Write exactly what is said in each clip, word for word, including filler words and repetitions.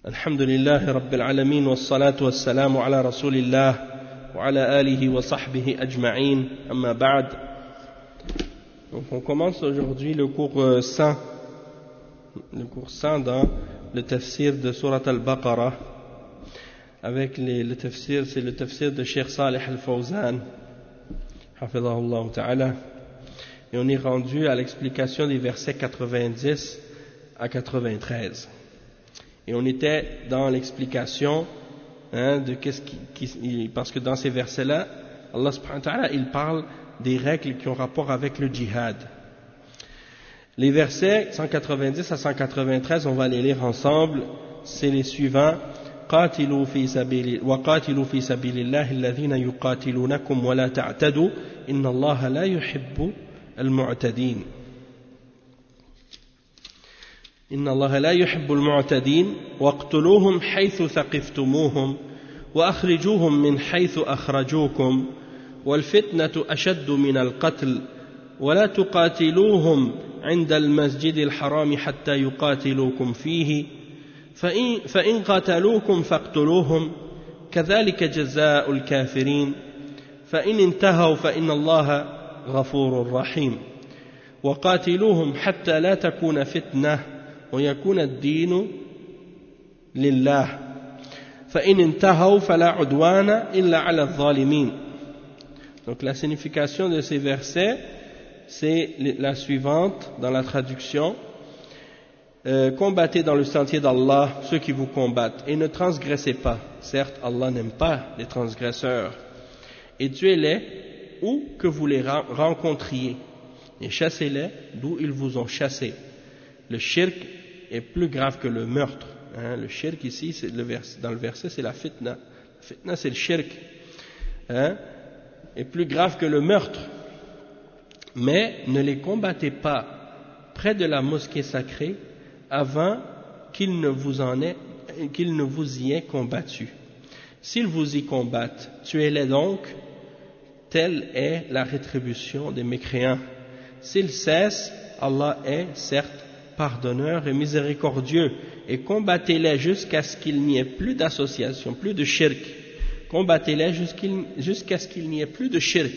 الحمد لله رب العالمين والصلاة والسلام على رسول الله وعلى آله وصحبه أجمعين أما بعد. Donc on commence aujourd'hui le cours cent, le cours cent dans le tafsir de Surat al-Baqarah avec les, le tafsir, c'est le tafsir de Cheikh Salih al-Fawzan hafidhahullah ta'ala, et on est rendu à l'explication des versets quatre-vingt-dix à quatre-vingt-treize. Et on était dans l'explication hein, de qu'est-ce qui, qui, parce que dans ces versets-là, Allah subhanahu wa ta'ala, il parle des règles qui ont rapport avec le djihad. Les versets cent quatre-vingt-dix à cent quatre-vingt-treize, on va les lire ensemble, c'est les suivants. قاتلوا في سبيل وقاتلوا في سبيل الله الذين يقاتلونكم ولا تعتدوا إن الله لا يحب المعتدين. إن الله لا يحب المعتدين واقتلوهم حيث ثقفتموهم وأخرجوهم من حيث أخرجوكم والفتنة أشد من القتل ولا تقاتلوهم عند المسجد الحرام حتى يقاتلوكم فيه فإن, فإن قاتلوكم فاقتلوهم كذلك جزاء الكافرين فإن انتهوا فإن الله غفور رحيم وقاتلوهم حتى لا تكون فتنة ويكون الدين لله فإن انتهوا فلا عدوان إلا على الظالمين. Donc la signification de ces versets c'est la suivante dans la traduction. Euh, combattez dans le sentier d'Allah ceux qui vous combattent et ne transgressez pas. Certes, Allah n'aime pas les transgresseurs. Et tuez-les où que vous les rencontriez et chassez-les d'où ils vous ont chassé. Le shirk est plus grave que le meurtre. Hein, le shirk ici, c'est le vers, dans le verset, c'est la fitna. La fitna, c'est le shirk. Hein, est plus grave que le meurtre. Mais ne les combattez pas près de la mosquée sacrée avant qu'ils ne vous en aient, qu'ils ne vous y aient combattu. S'ils vous y combattent, tuez-les donc. Telle est la rétribution des mécréants. S'ils cessent, Allah est certes pardonneur et miséricordieux, et combattez-les jusqu'à ce qu'il n'y ait plus d'association, plus de shirk. Combattez-les jusqu'à ce qu'il n'y ait plus de shirk,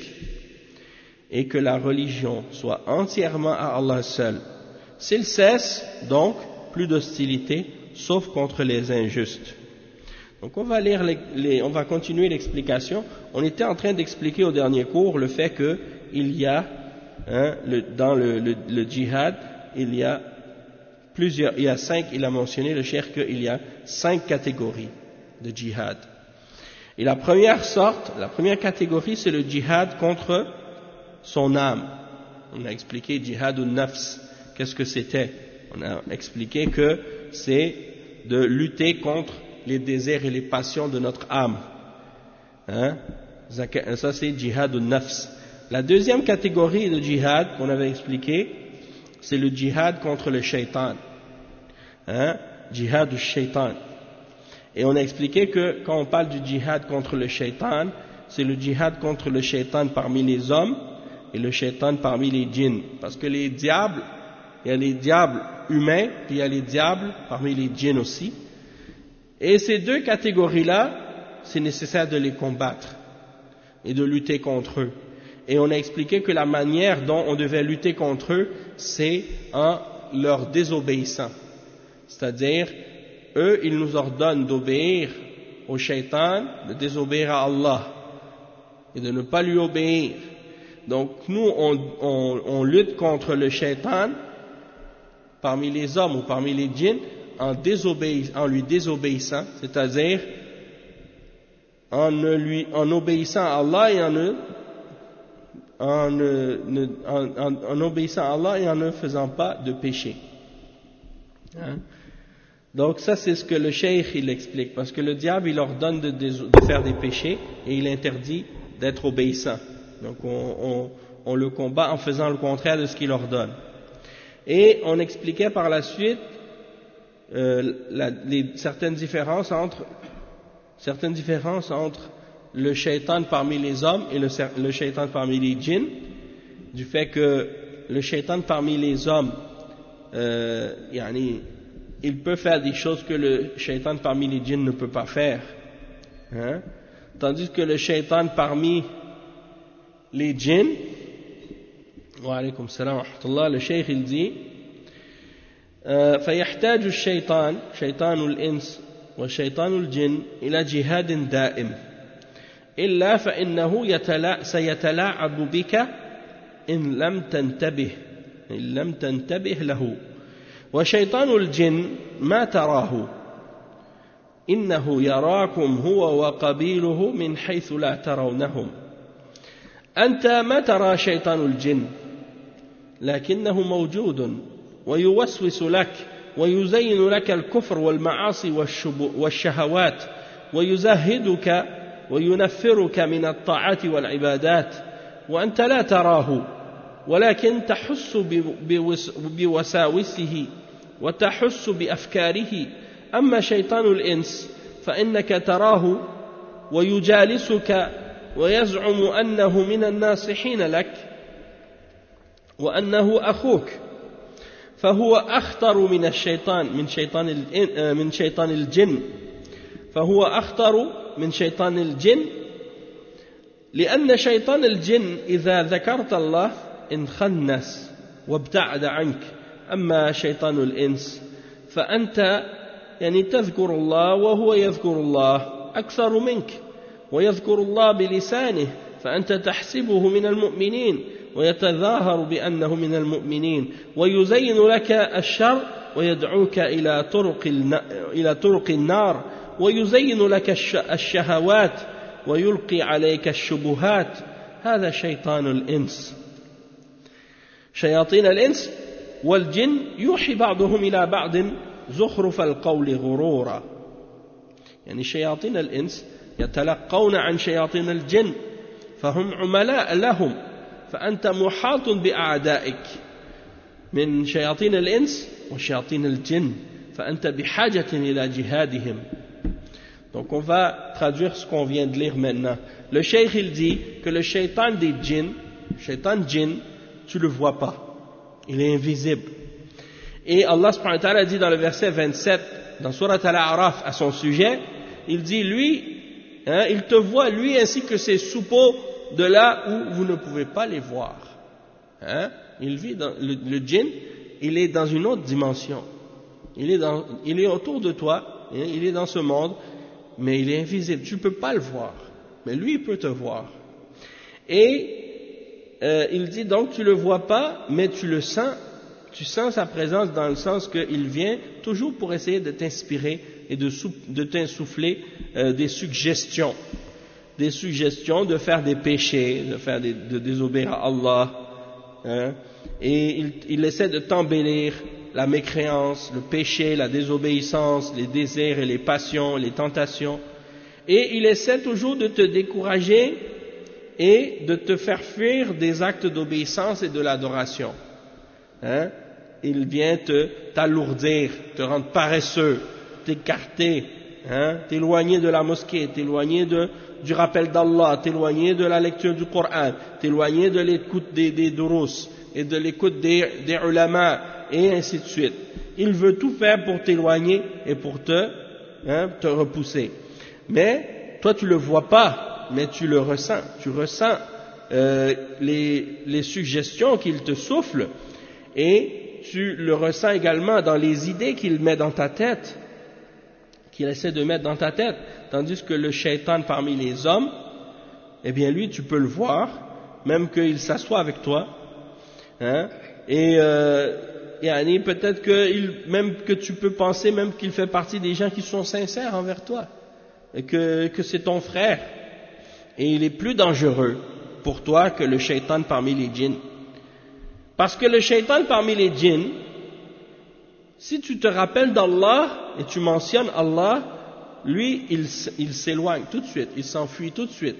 et que la religion soit entièrement à Allah seul. S'ils cessent, donc, plus d'hostilité, sauf contre les injustes. Donc on va lire les, les, on va continuer l'explication. On était en train d'expliquer au dernier cours le fait que il y a, hein, le, dans le, le, le djihad, il y a plusieurs, il y a cinq, il a mentionné le cheikh qu'il y a cinq catégories de djihad. Et la première sorte, la première catégorie, c'est le djihad contre son âme. On a expliqué djihad ou nafs. Qu'est-ce que c'était? On a expliqué que c'est de lutter contre les désirs et les passions de notre âme. Hein? Ça c'est djihad ou nafs. La deuxième catégorie de djihad qu'on avait expliqué, c'est le djihad contre le shaitan. Hein? Djihad ou shaitan. Et on a expliqué que quand on parle du djihad contre le shaitan, c'est le djihad contre le shaitan parmi les hommes et le shaitan parmi les djinns. Parce que les diables, il y a les diables humains, puis il y a les diables parmi les djinns aussi. Et ces deux catégories-là, c'est nécessaire de les combattre et de lutter contre eux. Et on a expliqué que la manière dont on devait lutter contre eux, c'est en leur désobéissant. C'est-à-dire, eux, ils nous ordonnent d'obéir au shaitan, de désobéir à Allah et de ne pas lui obéir. Donc nous, on, on, on lutte contre le shaitan parmi les hommes ou parmi les djinns en, en lui désobéissant, c'est-à-dire en, ne lui, en obéissant à Allah et en, ne, en, ne, en, en, en obéissant à Allah et en ne faisant pas de péché. Hein? Donc ça c'est ce que le cheikh il explique, parce que le diable il ordonne de, de, de faire des péchés et il interdit d'être obéissant. Donc on, on, on le combat en faisant le contraire de ce qu'il ordonne. Et on expliquait par la suite euh, la, les, certaines différences entre certaines différences entre le shaitan parmi les hommes et le, le shaitan parmi les djinns, du fait que le shaitan parmi les hommes, euh, yani, il peut faire des choses que le shaitan parmi les djinns ne peut pas faire. Hein? Tandis que le shaitan parmi les djinns, wa alaykum salam wa rahmatullah, le cheikh il dit, فيحتاج الشيطان شيطان الإنس وشيطان الجن إلى جهاد دائم إلا فإنه يتلا سيتلاعب بك إن لم تنتبه إن لم تنتبه له وشيطان الجن ما تراه إنه يراكم هو وقبيله من حيث لا ترونهم أنت ما ترى شيطان الجن لكنه موجود ويوسوس لك ويزين لك الكفر والمعاصي والشهوات ويزهدك وينفرك من الطاعات والعبادات وأنت لا تراه ولكن تحس بوساوسه وتحس بأفكاره أما شيطان الإنس فإنك تراه ويجالسك ويزعم أنه من الناصحين لك وأنه أخوك فهو أخطر من الشيطان من شيطان من شيطان الجن فهو أخطر من شيطان الجن لأن شيطان الجن إذا ذكرت الله انخنس وابتعد عنك أما شيطان الإنس فأنت يعني تذكر الله وهو يذكر الله أكثر منك ويذكر الله بلسانه فأنت تحسبه من المؤمنين ويتظاهر بأنه من المؤمنين ويزين لك الشر ويدعوك إلى طرق إلى طرق النار ويزين لك الشهوات ويلقي عليك الشبهات هذا شيطان الإنس شياطين الإنس والجن يوحي بعضهم إلى بعض زخرف القول غرورا يعني شياطين الإنس يتلقون عن شياطين الجن فهم عملاء لهم فأنت محاط بأعدائك من شياطين الإنس وشياطين الجن فأنت بحاجة إلى جهادهم. Donc on va traduire ce qu'on vient de lire maintenant. Le cheikh il dit que le shaitan des djinns, shaitan djinn, tu le vois pas, il est invisible. Et Allah subhanahu wa ta'ala dit dans le verset vingt-sept dans Surat Al-A'raf à son sujet, il dit lui, hein, il te voit lui ainsi que ses suppôts de là où vous ne pouvez pas les voir. Hein? Il vit dans le, le djinn, il est dans une autre dimension. Il est, dans, il est autour de toi, hein, il est dans ce monde, mais il est invisible. Tu ne peux pas le voir, mais lui il peut te voir. Et euh, il dit donc tu le vois pas, mais tu le sens. Tu sens sa présence dans le sens qu'il vient toujours pour essayer de t'inspirer et de, sou, de t'insuffler euh, des suggestions. Des suggestions de faire des péchés, de faire des, de désobéir à Allah, hein, et il, il essaie de t'embellir la mécréance, le péché, la désobéissance, les désirs et les passions, les tentations, et il essaie toujours de te décourager et de te faire fuir des actes d'obéissance et de l'adoration. Hein, il vient te t'alourdir, te rendre paresseux, t'écarter, hein, t'éloigner de la mosquée, t'éloigner de du rappel d'Allah, t'éloigner de la lecture du Coran, t'éloigner de l'écoute des, des durus et de l'écoute des, des ulama et ainsi de suite. Il veut tout faire pour t'éloigner et pour te, hein, te repousser. Mais toi tu le vois pas, mais tu le ressens. Tu ressens euh, les, les suggestions qu'il te souffle et tu le ressens également dans les idées qu'il met dans ta tête, qu'il essaie de mettre dans ta tête. Tandis que le shaitan parmi les hommes, eh bien lui tu peux le voir, même qu'il s'assoit avec toi, hein, et euh, yani, peut-être que il, même que tu peux penser même qu'il fait partie des gens qui sont sincères envers toi, et que, que c'est ton frère, et il est plus dangereux pour toi que le shaitan parmi les djinns. Parce que le shaitan parmi les djinns, si tu te rappelles d'Allah et tu mentionnes Allah, lui, il, il s'éloigne tout de suite, il s'enfuit tout de suite.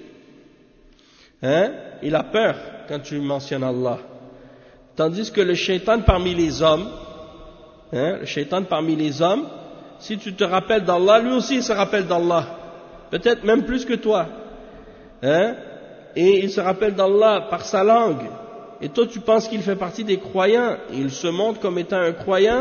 Hein? Il a peur quand tu mentionnes Allah. Tandis que le shaitan parmi les hommes, hein, le shaitan parmi les hommes, si tu te rappelles d'Allah, lui aussi il se rappelle d'Allah. Peut-être même plus que toi. Hein? Et il se rappelle d'Allah par sa langue. Et toi tu penses qu'il fait partie des croyants. Et il se montre comme étant un croyant.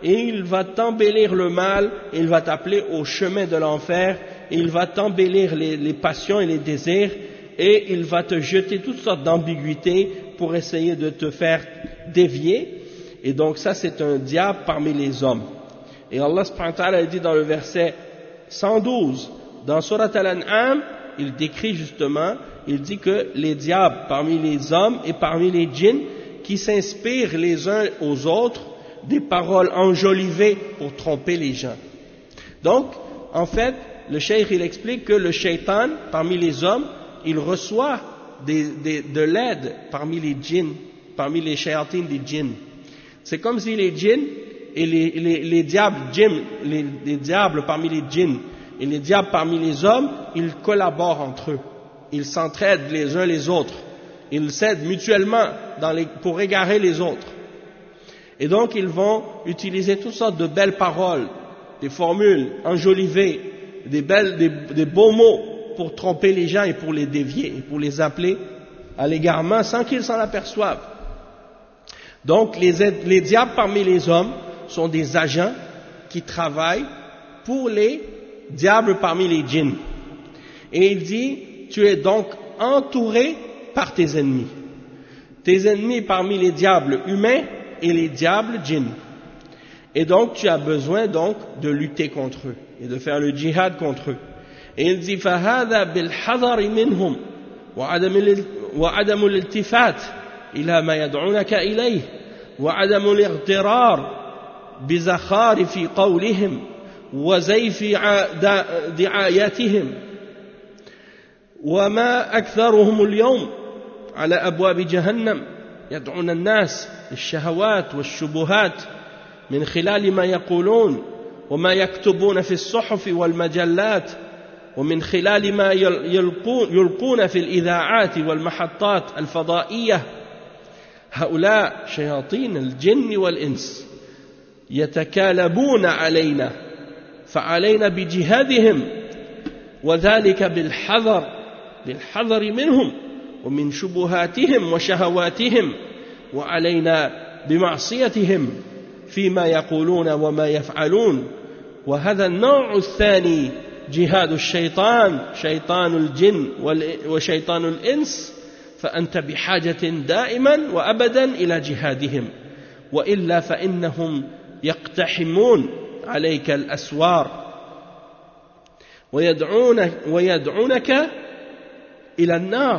et il va t'embellir le mal, et il va t'appeler au chemin de l'enfer, et il va t'embellir les, les passions et les désirs, et il va te jeter toutes sortes d'ambiguïtés pour essayer de te faire dévier. Et donc ça, c'est un diable parmi les hommes. Et Allah subhanahu wa ta'ala dit dans le verset cent douze, dans Surat Al-An'am, il décrit justement, il dit que les diables parmi les hommes et parmi les djinns qui s'inspirent les uns aux autres des paroles enjolivées pour tromper les gens. Donc, en fait, le cheikh il explique que le shaitan parmi les hommes, il reçoit des, des, de l'aide parmi les djinns, parmi les shayatines des djinns. C'est comme si les djinns et les, les, les diables, djinns, les, les diables parmi les djinns et les diables parmi les hommes, ils collaborent entre eux. Ils s'entraident les uns les autres. Ils s'aident mutuellement dans les, pour égarer les autres. Et donc ils vont utiliser toutes sortes de belles paroles, des formules enjolivées, des, belles, des, des beaux mots pour tromper les gens et pour les dévier, et pour les appeler à l'égarement sans qu'ils s'en aperçoivent. Donc les, les diables parmi les hommes sont des agents qui travaillent pour les diables parmi les djinns. Et il dit, tu es donc entouré par tes ennemis. Tes ennemis parmi les diables humains et les diables djinns. Et donc tu as besoin donc de lutter contre eux et de faire le djihad contre eux. Et il dit فَهَذَا بِالْحَذَرِ مِنْهُمْ وَعَدَمُ الْالْتِفَاتِ إِلَى مَا يَدْعُونَكَ إِلَيْهِ وَعَدَمُ الْاغْتِرَارِ بِزَخَارِفِ قَوْلِهِمْ وَزَيْفِ دعاياتهم وما أكثرهم اليوم على أبواب جهنم يدعون الناس للشهوات والشبهات من خلال ما يقولون وما يكتبون في الصحف والمجلات ومن خلال ما يلقون, يلقون في الإذاعات والمحطات الفضائية. هؤلاء شياطين الجن والإنس يتكالبون علينا فعلينا بجهادهم وذلك بالحذر بالحذر منهم ومن شبهاتهم وشهواتهم وعلينا بمعصيتهم فيما يقولون وما يفعلون. وهذا النوع الثاني جهاد الشيطان شيطان الجن وشيطان الإنس فأنت بحاجة دائما وأبدا إلى جهادهم وإلا فإنهم يقتحمون عليك الأسوار ويدعونك, ويدعونك إلى النار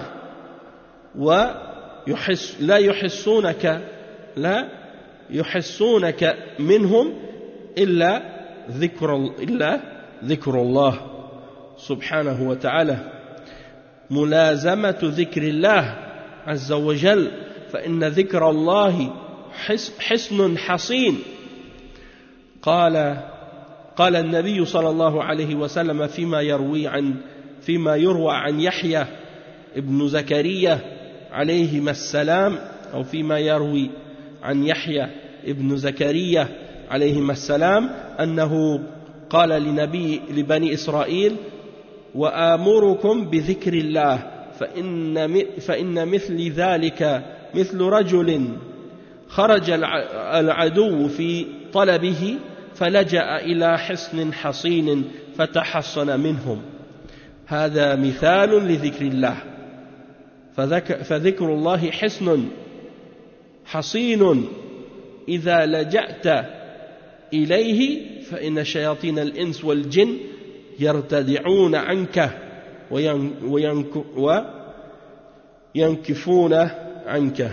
ويحس لا يحسونك لا يحسونك منهم إلا ذكر إلا ذكر الله سبحانه وتعالى. ملازمة ذكر الله عز وجل فإن ذكر الله حصن حصين. قال قال النبي صلى الله عليه وسلم فيما يروي عن فيما يروى عن يحيى ابن زكريا عليهما السلام أو فيما يروي عن يحيى ابن زكريا عليهما السلام أنه قال لنبي لبني إسرائيل وآمركم بذكر الله فإن فإن مثل ذلك مثل رجل خرج العدو في طلبه فلجأ إلى حصن حصين فتحصن منهم. هذا مثال لذكر الله فذكر الله حصن حصين إذا لجأت إليه فإن شياطين الإنس والجن يرتدعون عنك وينكفون عنك.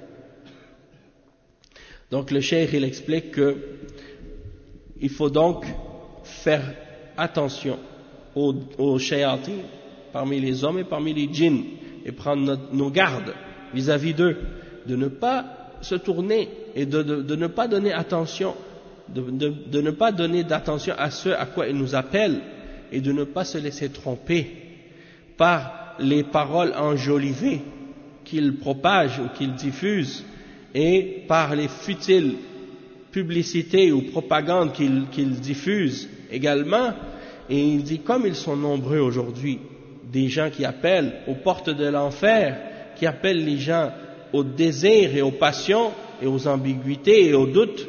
Donc le cheikh il explique que il faut donc faire attention aux, aux shayatins parmi les hommes et parmi les djinns et prendre notre, nos gardes vis-à-vis d'eux, de ne pas se tourner et de, de, de ne pas donner attention, de, de, de ne pas donner d'attention à ce à quoi ils nous appellent et de ne pas se laisser tromper par les paroles enjolivées qu'ils propagent ou qu'ils diffusent et par les futiles publicités ou propagandes qu'ils qu'ils diffusent également. Et il dit, comme ils sont nombreux aujourd'hui, des gens qui appellent aux portes de l'enfer, qui appellent les gens au désir et aux passions et aux ambiguïtés et aux doutes,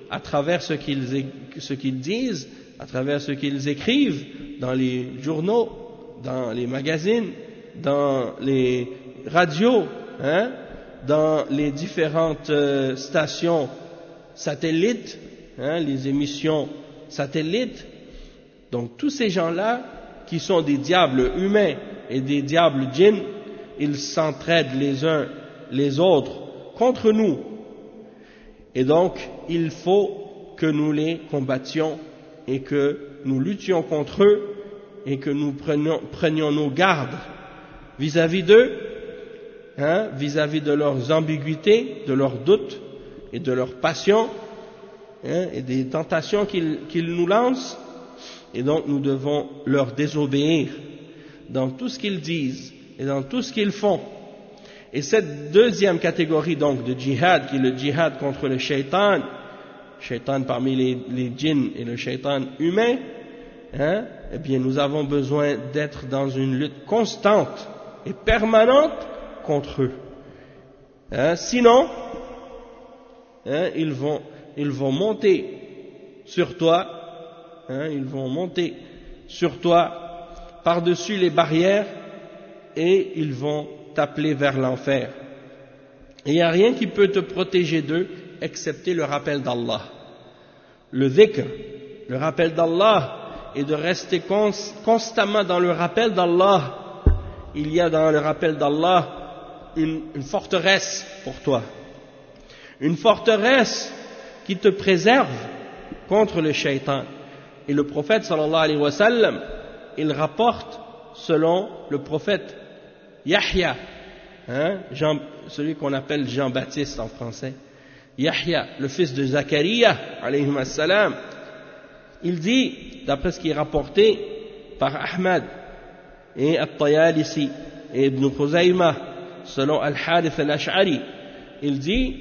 à travers ce qu'ils, ce qu'ils disent, à travers ce qu'ils écrivent dans les journaux, dans les magazines, dans les radios, hein, dans les différentes euh, stations satellites, hein, les émissions satellites. Donc tous ces gens-là qui sont des diables humains et des diables djinns, ils s'entraident les uns les autres contre nous. Et donc il faut que nous les combattions et que nous luttions contre eux et que nous prenions, prenions nos gardes vis-à-vis d'eux, hein, vis-à-vis de leurs ambiguïtés, de leurs doutes et de leurs passions, hein, et des tentations qu'ils, qu'ils nous lancent. Et donc nous devons leur désobéir dans tout ce qu'ils disent et dans tout ce qu'ils font. Et cette deuxième catégorie donc de djihad, qui est le djihad contre le shaitan, shaitan parmi les, les djinns et le shaitan humain, hein, eh bien nous avons besoin d'être dans une lutte constante et permanente contre eux. Hein, sinon, hein, ils vont, ils vont monter sur toi, hein, ils vont monter sur toi par-dessus les barrières et ils vont t'appeler vers l'enfer. Et il n'y a rien qui peut te protéger d'eux excepté le rappel d'Allah. Le dhikr, le rappel d'Allah, et de rester constamment dans le rappel d'Allah. Il y a dans le rappel d'Allah une, une forteresse pour toi. Une forteresse qui te préserve contre le shaitan. Et le prophète sallallahu alayhi wa sallam, il rapporte selon le prophète Yahya, hein, Jean, celui qu'on appelle Jean-Baptiste en français, Yahya, le fils de Zachariah, alayhi salam, il dit, d'après ce qui est rapporté par Ahmad et At-Tayalisi et Ibn Khuzayma, selon Al-Harith al-Ash'ari, il dit,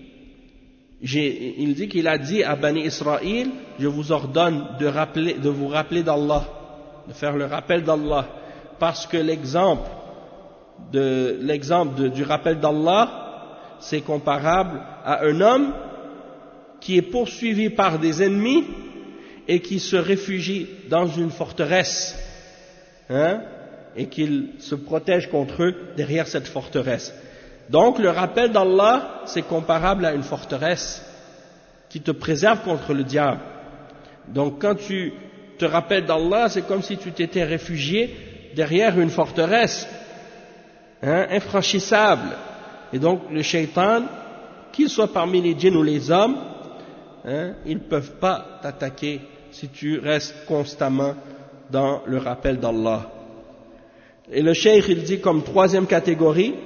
j'ai, il dit qu'il a dit à Bani Israël, je vous ordonne de, rappeler, de vous rappeler d'Allah, de faire le rappel d'Allah, parce que l'exemple de, l'exemple de, du rappel d'Allah, c'est comparable à un homme qui est poursuivi par des ennemis et qui se réfugie dans une forteresse, hein, et qu'il se protège contre eux derrière cette forteresse. Donc le rappel d'Allah, c'est comparable à une forteresse qui te préserve contre le diable. Donc quand tu te rappelles d'Allah, c'est comme si tu t'étais réfugié derrière une forteresse, hein, infranchissable. Et donc le shaitan, qu'il soit parmi les djinns ou les hommes, hein, ils ne peuvent pas t'attaquer si tu restes constamment dans le rappel d'Allah. Et le cheikh, il dit comme troisième catégorie,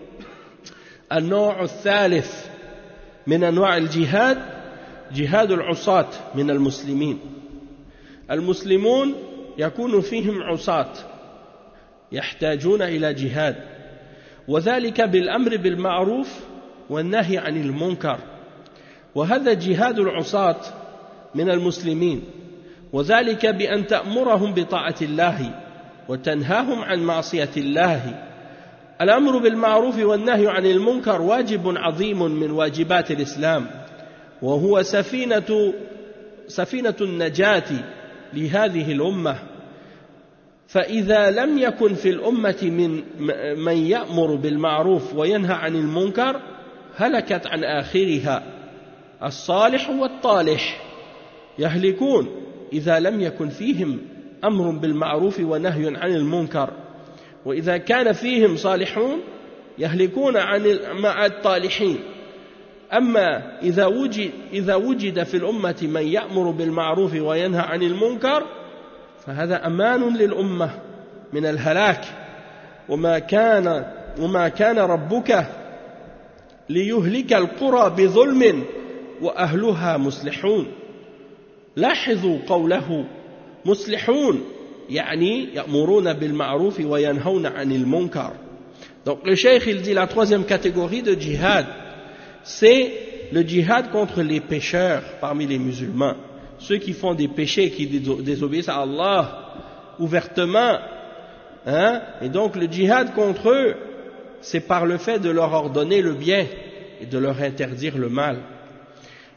النوع الثالث من أنواع الجهاد جهاد العصاة من المسلمين. المسلمون يكون فيهم عصاة يحتاجون إلى جهاد، وذلك بالأمر بالمعروف والنهي عن المنكر، وهذا جهاد العصاة من المسلمين، وذلك بأن تأمرهم بطاعة الله وتنهاهم عن معصية الله. الأمر بالمعروف والنهي عن المنكر واجب عظيم من واجبات الإسلام، وهو سفينة سفينة النجاة لهذه الأمة. فإذا لم يكن في الأمة من من يأمر بالمعروف وينهى عن المنكر هلكت عن آخرها الصالح والطالح، يهلكون إذا لم يكن فيهم أمر بالمعروف ونهي عن المنكر، وإذا كان فيهم صالحون يهلكون عن مع الطالحين. أما إذا وجد إذا وجد في الأمة من يأمر بالمعروف وينهى عن المنكر فهذا أمان للأمة من الهلاك، وما كان وما كان ربك ليهلك القرى بظلم وأهلها مصلحون. لاحظوا قوله مصلحون يعني يأمرون بالمعروف وينهون عن المنكر. Donc le cheikh il dit la troisième catégorie de djihad, c'est le djihad contre les pécheurs parmi les musulmans, ceux qui font des péchés, qui désobéissent à Allah ouvertement, hein? Et donc le djihad contre eux, c'est par le fait de leur ordonner le bien et de leur interdire le mal.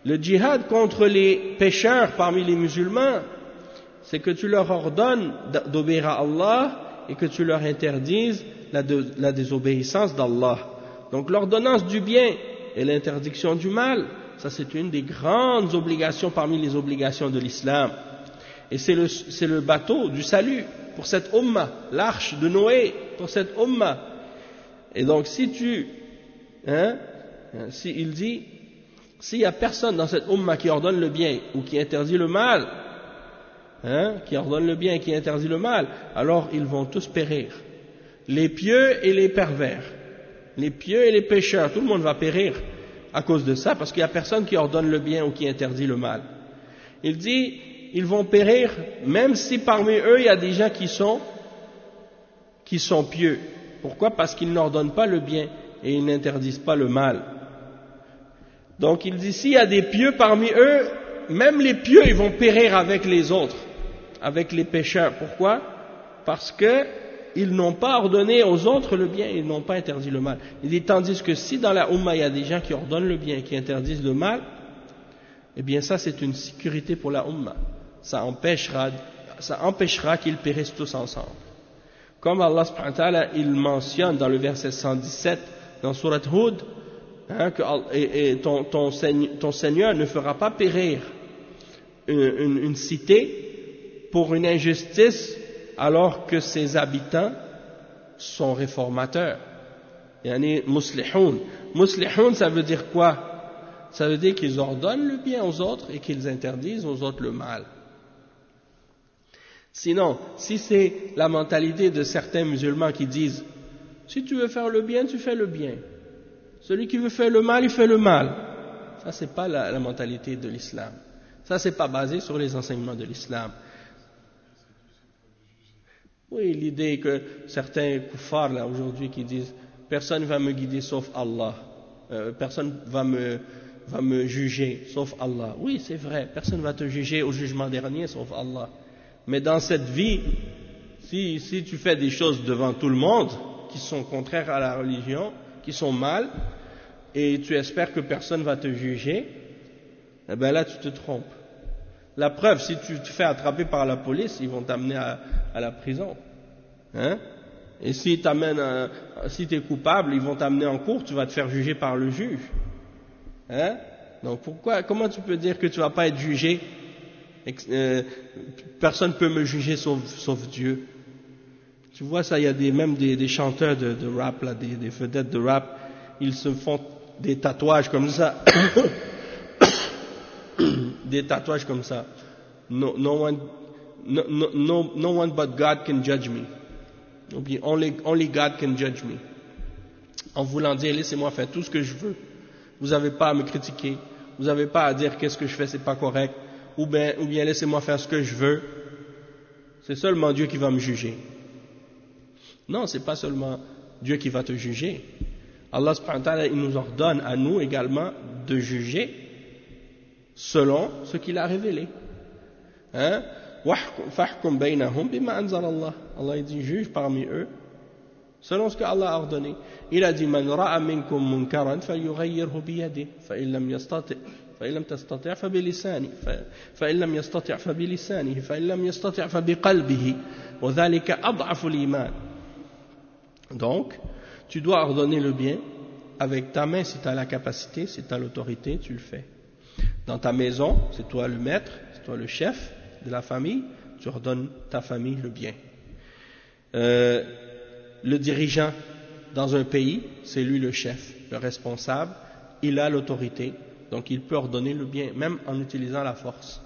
Le djihad contre les pécheurs parmi les musulmans, c'est que tu leur ordonnes d'obéir à Allah et que tu leur interdises la, de, la désobéissance d'Allah. Donc l'ordonnance du bien et l'interdiction du mal, ça c'est une des grandes obligations parmi les obligations de l'islam. Et c'est le, c'est le bateau du salut pour cette umma, l'arche de Noé pour cette umma. Et donc si tu, hein, si il dit, s'il n'y a personne dans cette umma qui ordonne le bien ou qui interdit le mal, hein, qui ordonne le bien et qui interdit le mal, alors ils vont tous périr. Les pieux et les pervers, les pieux et les pécheurs, tout le monde va périr à cause de ça, parce qu'il n'y a personne qui ordonne le bien ou qui interdit le mal. Il dit, ils vont périr, même si parmi eux il y a des gens qui sont, qui sont pieux. Pourquoi? Parce qu'ils n'ordonnent pas le bien et ils n'interdisent pas le mal. Donc il dit, s'il y a des pieux parmi eux, même les pieux ils vont périr avec les autres, avec les pécheurs. Pourquoi? Parce que ils n'ont pas ordonné aux autres le bien, ils n'ont pas interdit le mal. Il dit, tandis que si dans la Ummah il y a des gens qui ordonnent le bien et qui interdisent le mal, eh bien ça c'est une sécurité pour la Ummah. Ça empêchera, ça empêchera qu'ils périssent tous ensemble. Comme Allah subhanahu wa ta'ala, il mentionne dans le verset cent dix-sept, dans Surat Hud, hein, que et, et ton, ton, ton Seigneur ne fera pas périr une, une, une cité pour une injustice alors que ses habitants sont réformateurs. Yani muslihoun. Muslihoun, ça veut dire quoi? Ça veut dire qu'ils ordonnent le bien aux autres et qu'ils interdisent aux autres le mal. Sinon, si c'est la mentalité de certains musulmans qui disent « si tu veux faire le bien, tu fais le bien. Celui qui veut faire le mal, il fait le mal. » Ça, c'est pas la, la mentalité de l'islam. Ça, c'est pas basé sur les enseignements de l'islam. Oui, l'idée que certains kuffars là aujourd'hui qui disent « personne ne va me guider sauf Allah. Euh, personne ne va me, va me juger sauf Allah. » Oui, c'est vrai, personne ne va te juger au jugement dernier sauf Allah. Mais dans cette vie, si, si tu fais des choses devant tout le monde qui sont contraires à la religion, qui sont mal, et tu espères que personne ne va te juger, eh bien là tu te trompes. La preuve, si tu te fais attraper par la police, ils vont t'amener à, à la prison. Hein? Et si si tu es coupable, ils vont t'amener en cour, tu vas te faire juger par le juge. Hein? Donc pourquoi, comment tu peux dire que tu ne vas pas être jugé? Euh, personne ne peut me juger sauf, sauf Dieu. Tu vois ça, il y a des, même des, des chanteurs de, de rap, là, des, des vedettes de rap, ils se font des tatouages comme ça. Des tatouages comme ça. No, no, one, no, no, no one but God can judge me. Only, only God can judge me. En voulant dire, laissez-moi faire tout ce que je veux. Vous n'avez pas à me critiquer. Vous n'avez pas à dire qu'est-ce que je fais, c'est pas correct. Ou bien, ou bien laissez-moi faire ce que je veux. C'est seulement Dieu qui va me juger. Non, c'est pas seulement Dieu qui va te juger. Allah subhanahu wa ta'ala, il nous ordonne à nous également de juger selon ce qu'il a révélé. Hein? Fahkum baynahum bima anzala Allah. Allah dit juge parmi eux selon ce que Allah a ordonné. Il a dit man ra'a minkum munkaran falyughayyirhu bi yadihi fa in lam yastati' fa in lam tastati' fa bi lisanihi fa in lam yastati' fa bi lisanihi fa in lam yastati' fa bi qalbihi wa dhalika ad'afu al-iman. Donc, tu dois ordonner le bien avec ta main si tu as la capacité, si tu as l'autorité, tu le fais. Dans ta maison, c'est toi le maître, c'est toi le chef de la famille, tu ordonnes ta famille le bien. Euh, le dirigeant dans un pays, c'est lui le chef, le responsable, il a l'autorité, donc il peut ordonner le bien, même en utilisant la force.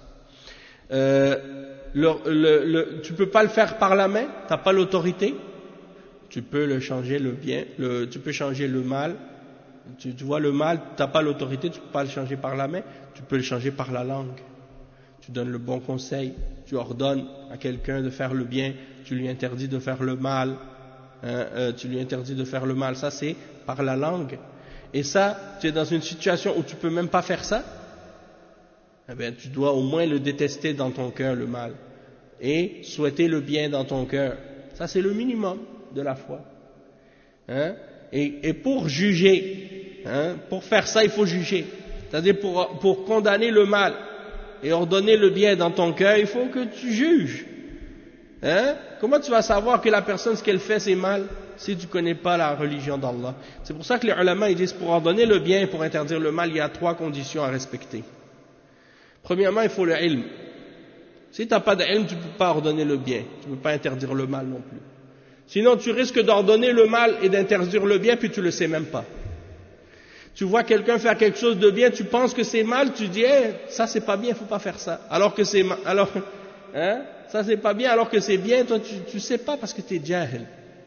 Euh, le, le, le, tu ne peux pas le faire par la main, tu n'as pas l'autorité, tu peux le changer le bien, le, tu peux changer le mal. Tu, tu vois le mal, tu n'as pas l'autorité, tu ne peux pas le changer par la main, tu peux le changer par la langue. Tu donnes le bon conseil, tu ordonnes à quelqu'un de faire le bien, tu lui interdis de faire le mal, hein, euh, tu lui interdis de faire le mal, ça c'est par la langue. Et ça, tu es dans une situation où tu ne peux même pas faire ça, eh bien, tu dois au moins le détester dans ton cœur, le mal, et souhaiter le bien dans ton cœur. Ça c'est le minimum de la foi. Hein? Et, et pour juger, hein, pour faire ça, il faut juger. C'est-à-dire pour, pour condamner le mal et ordonner le bien dans ton cœur, il faut que tu juges. Hein? Comment tu vas savoir que la personne, ce qu'elle fait, c'est mal si tu ne connais pas la religion d'Allah? C'est pour ça que les ulama ils disent pour ordonner le bien et pour interdire le mal, il y a trois conditions à respecter. Premièrement, il faut le ilm. Si tu n'as pas d'ilm, tu ne peux pas ordonner le bien, tu ne peux pas interdire le mal non plus. Sinon, tu risques d'ordonner le mal et d'interdire le bien, puis tu ne le sais même pas. Tu vois quelqu'un faire quelque chose de bien, tu penses que c'est mal, tu dis hey, ça c'est pas bien, il ne faut pas faire ça. Alors que c'est alors hein, ça c'est pas bien, alors que c'est bien, toi tu ne sais pas parce que tu es jahil.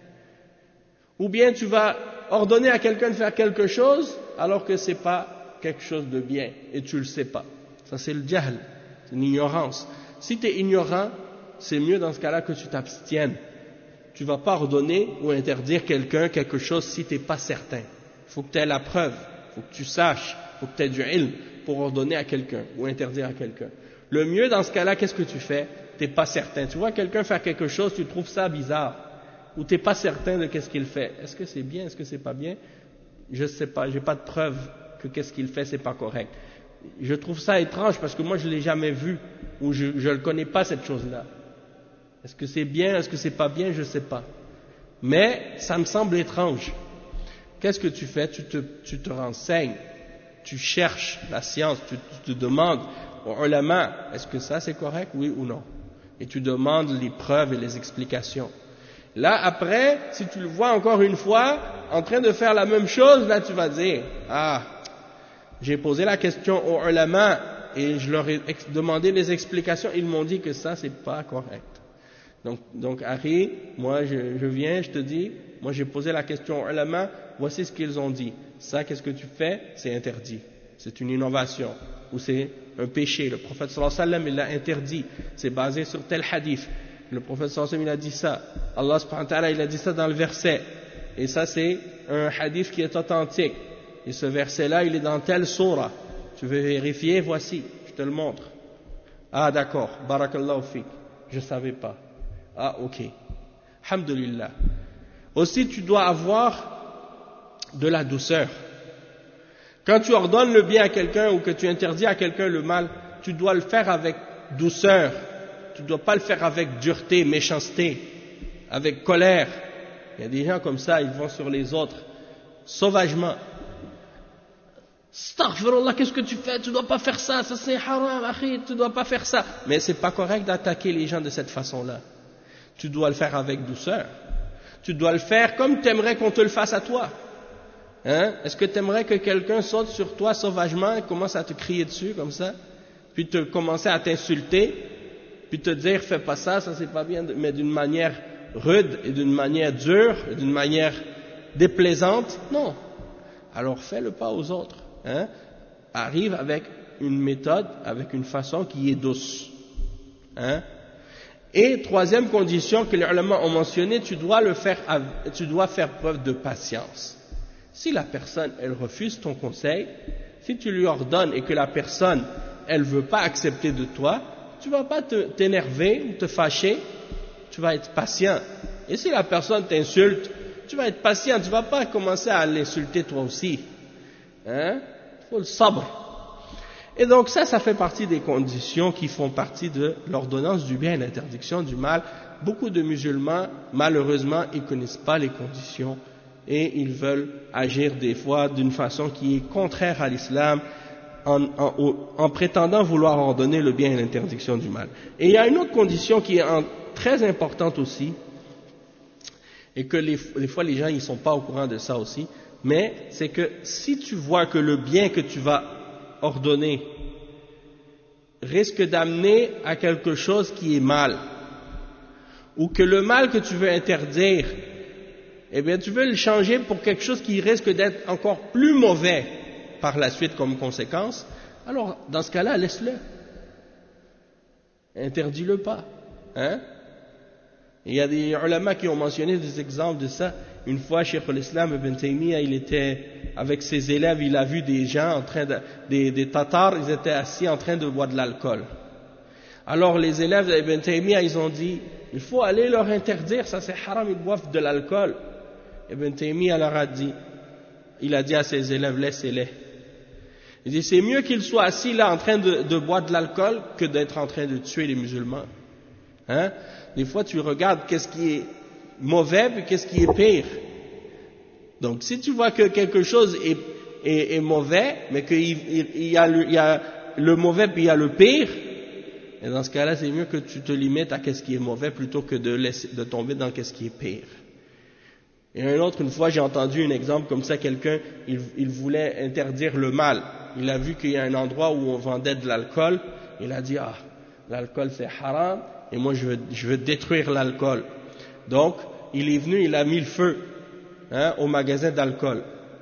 Ou bien tu vas ordonner à quelqu'un de faire quelque chose alors que c'est pas quelque chose de bien et tu le sais pas. Ça c'est le jahl, c'est une ignorance. Si tu es ignorant, c'est mieux dans ce cas-là que tu t'abstiennes. Tu ne vas pas ordonner ou interdire quelqu'un quelque chose si tu n'es pas certain. Il faut que tu aies la preuve, il faut que tu saches, il faut que tu aies du ilm pour ordonner à quelqu'un ou interdire à quelqu'un. Le mieux dans ce cas-là, qu'est-ce que tu fais? Tu n'es pas certain. Tu vois quelqu'un faire quelque chose, tu trouves ça bizarre, ou tu n'es pas certain de qu'est-ce qu'il fait. Est-ce que c'est bien, est-ce que c'est pas bien? Je ne sais pas, je n'ai pas de preuve que qu'est-ce qu'il fait, c'est pas correct. Je trouve ça étrange parce que moi je ne l'ai jamais vu, ou je ne connais pas cette chose-là. Est-ce que c'est bien, est-ce que c'est pas bien, je ne sais pas. Mais ça me semble étrange. Qu'est-ce que tu fais? Tu te, tu te renseignes, tu cherches la science, tu, tu te demandes aux ulama, est-ce que ça c'est correct, oui ou non? Et tu demandes les preuves et les explications. Là après, si tu le vois encore une fois, en train de faire la même chose, là tu vas dire, ah, j'ai posé la question aux ulama et je leur ai demandé les explications, ils m'ont dit que ça c'est pas correct. Donc, donc Harry, moi je, je viens, je te dis, moi j'ai posé la question aux ulama, voici ce qu'ils ont dit. Ça, qu'est-ce que tu fais? C'est interdit. C'est une innovation, ou c'est un péché. Le prophète sallallahu alayhi wa sallam, il l'a interdit. C'est basé sur tel hadith. Le prophète sallallahu alayhi wa sallam, il a dit ça. Allah subhanahu wa ta'ala, il a dit ça dans le verset. Et ça, c'est un hadith qui est authentique. Et ce verset-là, il est dans telle sourate. Tu veux vérifier? Voici, je te le montre. Ah d'accord, barakallahu fik. Je ne savais pas. Ah ok. Alhamdulillah. Aussi, tu dois avoir de la douceur. Quand tu ordonnes le bien à quelqu'un ou que tu interdis à quelqu'un le mal, tu dois le faire avec douceur. Tu ne dois pas le faire avec dureté, méchanceté, avec colère. Il y a des gens comme ça, ils vont sur les autres sauvagement. Astaghfirullah, qu'est-ce que tu fais? Tu ne dois pas faire ça, ça c'est haram, akhi, tu ne dois pas faire ça. Mais c'est pas correct d'attaquer les gens de cette façon-là. Tu dois le faire avec douceur. Tu dois le faire comme tu aimerais qu'on te le fasse à toi. Hein? Est-ce que tu aimerais que quelqu'un saute sur toi sauvagement et commence à te crier dessus comme ça, puis te commencer à t'insulter, puis te dire fais pas ça, ça c'est pas bien, mais d'une manière rude et d'une manière dure et d'une manière déplaisante? Non. Alors fais-le pas aux autres. Hein? Arrive avec une méthode, avec une façon qui est douce. Hein? Et troisième condition que les ulama ont mentionné, tu dois le faire, tu dois faire preuve de patience. Si la personne, elle refuse ton conseil, si tu lui ordonnes et que la personne, elle ne veut pas accepter de toi, tu ne vas pas te, t'énerver ou te fâcher, tu vas être patient. Et si la personne t'insulte, tu vas être patient, tu ne vas pas commencer à l'insulter toi aussi. Hein? Il faut le sabre. Et donc ça, ça fait partie des conditions qui font partie de l'ordonnance du bien et l'interdiction du mal. Beaucoup de musulmans, malheureusement, ils ne connaissent pas les conditions et ils veulent agir des fois d'une façon qui est contraire à l'islam en, en, en prétendant vouloir ordonner le bien et l'interdiction du mal. Et il y a une autre condition qui est en, très importante aussi, et que les, des fois les gens ils ne sont pas au courant de ça aussi, mais c'est que si tu vois que le bien que tu vas ordonner risque d'amener à quelque chose qui est mal, ou que le mal que tu veux interdire, eh bien tu veux le changer pour quelque chose qui risque d'être encore plus mauvais par la suite comme conséquence, alors dans ce cas-là, laisse-le. Interdis-le pas. Hein? Il y a des ulama qui ont mentionné des exemples de ça. Une fois, Cheikh al-Islam Ibn Taymiyyah, il était avec ses élèves, il a vu des gens en train de, des, des Tatars, ils étaient assis en train de boire de l'alcool. Alors les élèves d'Ibn Taymiyyah, ils ont dit, il faut aller leur interdire, ça c'est haram, ils boivent de l'alcool. Ibn Taymiyyah leur a dit, il a dit à ses élèves, laissez-les. Il dit, c'est mieux qu'il soit assis là en train de, de boire de l'alcool que d'être en train de tuer les musulmans. Hein? Des fois, tu regardes qu'est-ce qui est mauvais puis qu'est-ce qui est pire. Donc, si tu vois que quelque chose est, est, est mauvais, mais qu'il il, il y, a le, il y a le mauvais puis il y a le pire, et dans ce cas-là, c'est mieux que tu te limites à qu'est-ce qui est mauvais plutôt que de, laisser, de tomber dans qu'est-ce qui est pire. Et un autre, une fois, j'ai entendu un exemple comme ça, quelqu'un, il, il voulait interdire le mal. Il a vu qu'il y a un endroit où on vendait de l'alcool, il a dit, ah, l'alcool c'est haram, et moi je veux, je veux détruire l'alcool. Donc, il est venu, il a mis le feu hein, au magasin d'alcool.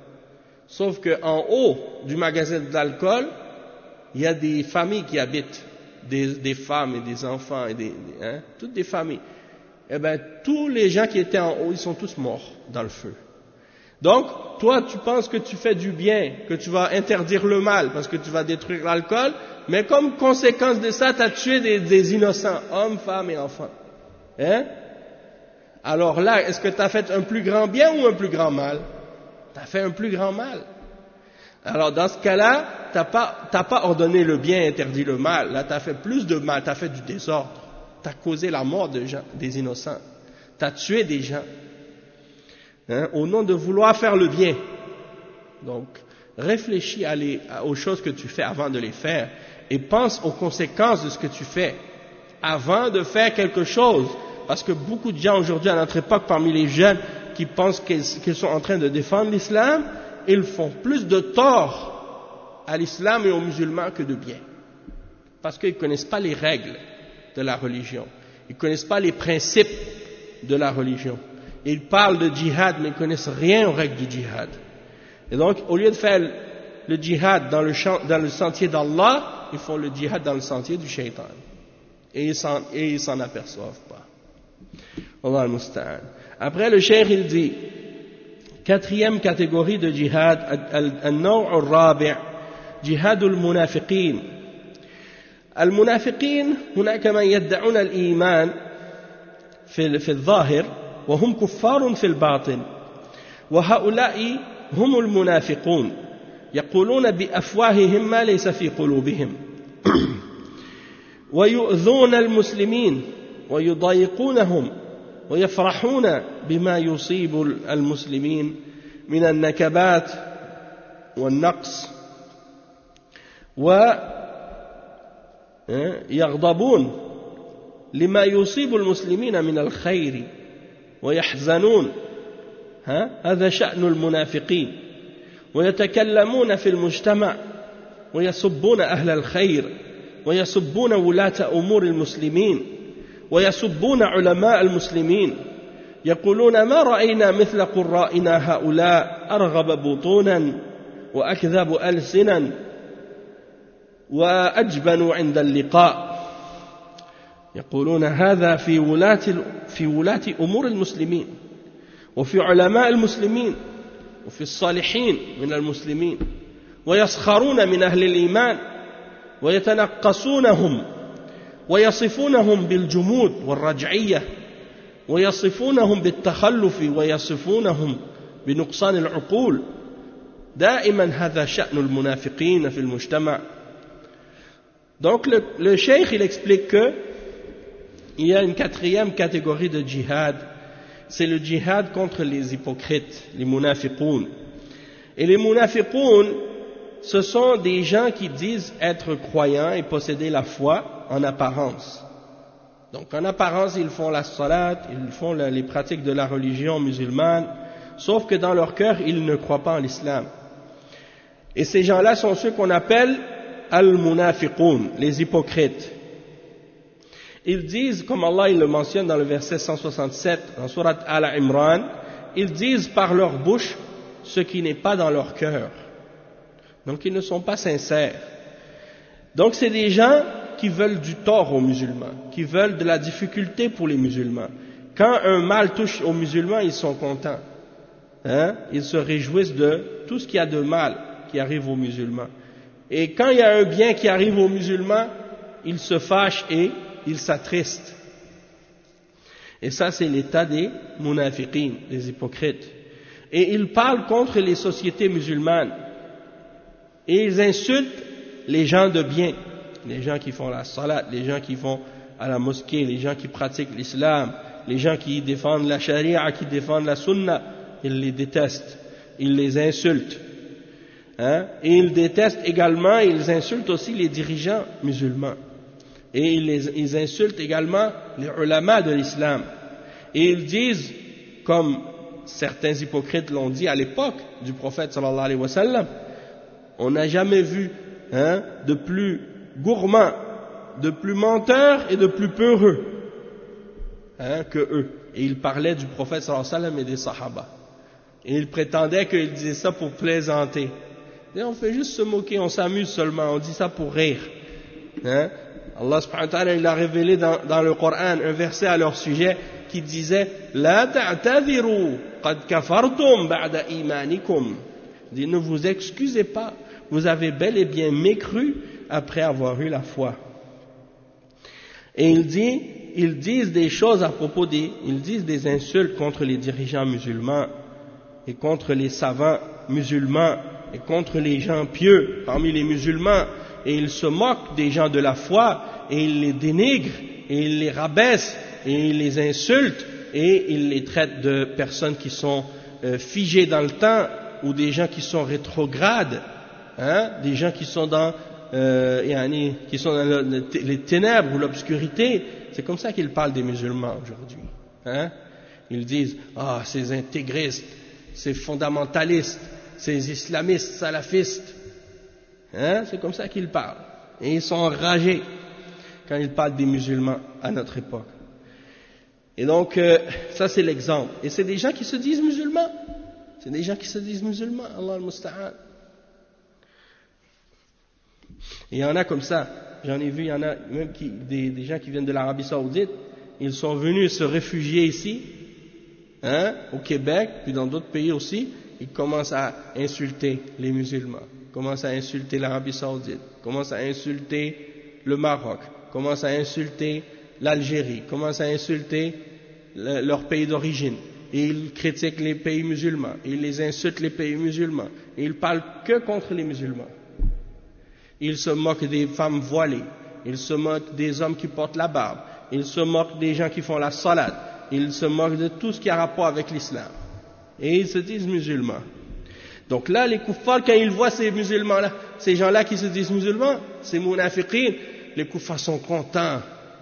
Sauf qu'en haut du magasin d'alcool, il y a des familles qui habitent, des, des femmes et des enfants, et des, hein, toutes des familles. Eh bien, tous les gens qui étaient en haut, ils sont tous morts dans le feu. Donc, toi, tu penses que tu fais du bien, que tu vas interdire le mal parce que tu vas détruire l'alcool, mais comme conséquence de ça, tu as tué des, des innocents, hommes, femmes et enfants. Hein? Alors là, est-ce que tu as fait un plus grand bien ou un plus grand mal? Tu as fait un plus grand mal. Alors dans ce cas-là, tu n'as pas, t'as pas ordonné le bien, interdit le mal. Là, tu as fait plus de mal, tu as fait du désordre. Tu as causé la mort de gens, des innocents. Tu as tué des gens. Hein, au nom de vouloir faire le bien. Donc, réfléchis à les, aux choses que tu fais avant de les faire et pense aux conséquences de ce que tu fais avant de faire quelque chose. Parce que beaucoup de gens aujourd'hui, à notre époque, parmi les jeunes qui pensent qu'ils, qu'ils sont en train de défendre l'islam, ils font plus de tort à l'islam et aux musulmans que de bien. Parce qu'ils ne connaissent pas les règles de la religion. Ils ne connaissent pas les principes de la religion. Ils parlent de djihad, mais ils ne connaissent rien aux règles du djihad. Et donc, au lieu de faire le djihad dans le, champ, dans le sentier d'Allah, ils font le djihad dans le sentier du shaitan. Et ils s'en, et ils s'en aperçoivent pas. Allah al-Musta'an. Après, le cheikh, il dit, quatrième catégorie de djihad, al-naw' al-rabi' jihad al-munafiqin. المنافقين هناك من يدعون الإيمان في في الظاهر وهم كفار في الباطن وهؤلاء هم المنافقون يقولون بأفواههم ما ليس في قلوبهم ويؤذون المسلمين ويضايقونهم ويفرحون بما يصيب المسلمين من النكبات والنقص و يغضبون لما يصيب المسلمين من الخير ويحزنون ها؟ هذا شأن المنافقين ويتكلمون في المجتمع ويسبون أهل الخير ويسبون ولاة أمور المسلمين ويسبون علماء المسلمين يقولون ما رأينا مثل قرائنا هؤلاء أرغب بطونا وأكذب ألسنا وأجبنوا عند اللقاء يقولون هذا في ولاة في ولاة أمور المسلمين وفي علماء المسلمين وفي الصالحين من المسلمين ويسخرون من أهل الإيمان ويتنقصونهم ويصفونهم بالجمود والرجعية ويصفونهم بالتخلف ويصفونهم بنقصان العقول دائما هذا شأن المنافقين في المجتمع. Donc le, le cheikh il explique que il y a une quatrième catégorie de djihad, c'est le djihad contre les hypocrites, les munafiqoun. Et les munafiqoun, ce sont des gens qui disent être croyants et posséder la foi en apparence. Donc en apparence ils font la salat, ils font la, les pratiques de la religion musulmane, sauf que dans leur cœur ils ne croient pas en l'islam. Et ces gens-là sont ceux qu'on appelle al-munafiqoun, les hypocrites. Ils disent, comme Allah il le mentionne dans le verset cent soixante-sept, dans Surat Al-Imran, ils disent par leur bouche ce qui n'est pas dans leur cœur. Donc ils ne sont pas sincères. Donc c'est des gens qui veulent du tort aux musulmans, qui veulent de la difficulté pour les musulmans. Quand un mal touche aux musulmans, ils sont contents. Hein? Ils se réjouissent de tout ce qu'il y a de mal qui arrive aux musulmans. Et quand il y a un bien qui arrive aux musulmans, ils se fâchent et ils s'attristent. Et ça, c'est l'état des munafiqin, des hypocrites. Et ils parlent contre les sociétés musulmanes. Et ils insultent les gens de bien, les gens qui font la salat, les gens qui vont à la mosquée, les gens qui pratiquent l'islam, les gens qui défendent la charia, qui défendent la sunna. Ils les détestent, ils les insultent. Hein? Et ils détestent également, ils insultent aussi les dirigeants musulmans. Et ils, les, ils insultent également les ulama de l'islam. Et ils disent, comme certains hypocrites l'ont dit à l'époque du prophète sallallahu alayhi wa sallam, on n'a jamais vu hein, de plus gourmand, de plus menteur et de plus peureux hein, que eux. Et ils parlaient du prophète sallallahu alayhi wa sallam et des sahaba. Et ils prétendaient qu'ils disaient ça pour plaisanter. Et on fait juste se moquer, on s'amuse seulement, on dit ça pour rire. Hein? Allah subhanahu wa ta'ala il a révélé dans, dans le Coran un verset à leur sujet qui disait La ta'tadhiru qad kafartum ba'da imanikum. Il dit ne vous excusez pas, vous avez bel et bien mécru après avoir eu la foi. Et il dit, ils disent des choses à propos des, ils disent des insultes contre les dirigeants musulmans et contre les savants musulmans et contre les gens pieux parmi les musulmans, et ils se moquent des gens de la foi, et ils les dénigrent, et ils les rabaissent, et ils les insultent, et ils les traitent de personnes qui sont euh, figées dans le temps, ou des gens qui sont rétrogrades, hein, des gens qui sont dans, euh, yani, qui sont dans le, les ténèbres ou l'obscurité. C'est comme ça qu'ils parlent des musulmans aujourd'hui. Hein. Ils disent « Ah, ces intégristes, ces fondamentalistes, ces islamistes, salafistes. Hein, c'est comme ça qu'ils parlent. Et ils sont enragés quand ils parlent des musulmans à notre époque. Et donc, euh, ça c'est l'exemple. Et c'est des gens qui se disent musulmans. C'est des gens qui se disent musulmans. Allah al-Musta'an. Et il y en a comme ça. J'en ai vu, il y en a même qui, des, des gens qui viennent de l'Arabie Saoudite. Ils sont venus se réfugier ici, hein, au Québec, puis dans d'autres pays aussi. Ils commencent à insulter les musulmans, commencent à insulter l'Arabie Saoudite, commencent à insulter le Maroc, commencent à insulter l'Algérie, commencent à insulter le, leur pays d'origine. Et ils critiquent les pays musulmans, et ils les insultent les pays musulmans. Et ils parlent que contre les musulmans. Ils se moquent des femmes voilées, ils se moquent des hommes qui portent la barbe, ils se moquent des gens qui font la salade, ils se moquent de tout ce qui a rapport avec l'islam. Et ils se disent musulmans. Donc là, les kuffars, quand ils voient ces musulmans-là, ces gens-là qui se disent musulmans, ces munafiqin, les kuffars sont contents.